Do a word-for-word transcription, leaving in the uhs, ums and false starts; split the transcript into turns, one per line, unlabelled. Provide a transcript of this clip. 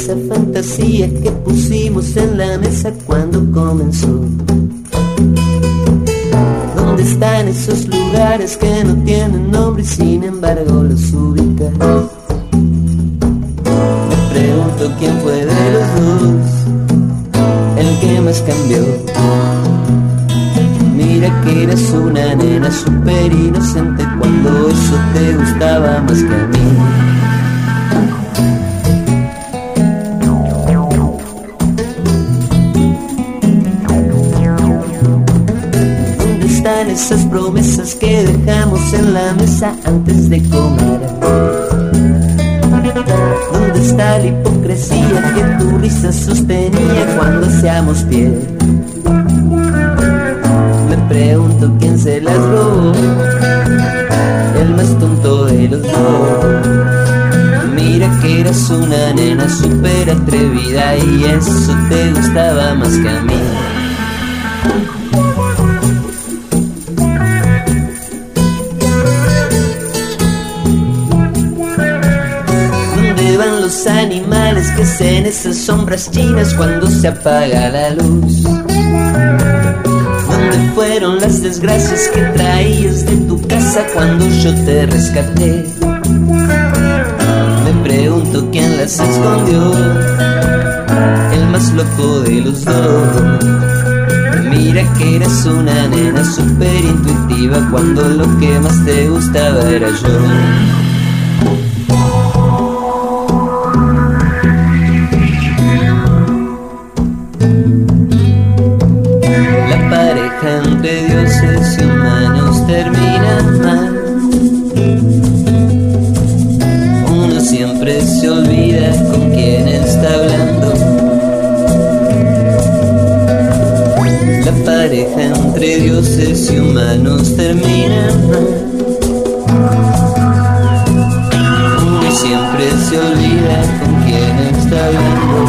esa fantasía que pusimos en la mesa cuando comenzó? ¿Dónde están esos lugares que no tienen nombre y sin embargo los ubicas? Me pregunto quién fue de los dos el que más cambió. Mira que eras una nena súper inocente cuando eso te gustaba más que a mí. ¿Dónde están esas promesas que dejamos en la mesa antes de comer? ¿Dónde está la hipocresía que tu risa sostenía cuando hacíamos piel? Me pregunto quién se las robó, el más tonto de los dos. Mira que eras una nena súper atrevida y eso te gustaba más que a mí. ¿Dónde van los animales que hacen esas sombras chinas cuando se apaga la luz? ¿Dónde fueron las desgracias que traías de tu casa cuando yo te rescaté? Me pregunto quién las escondió, el más loco de los dos. Mira que eras una nena súper intuitiva cuando lo que más te gustaba era yo. Entre dioses y humanos termina mal. Uno siempre se olvida con quién está hablando. La pareja entre dioses y humanos termina mal. Uno siempre se olvida con quién está hablando.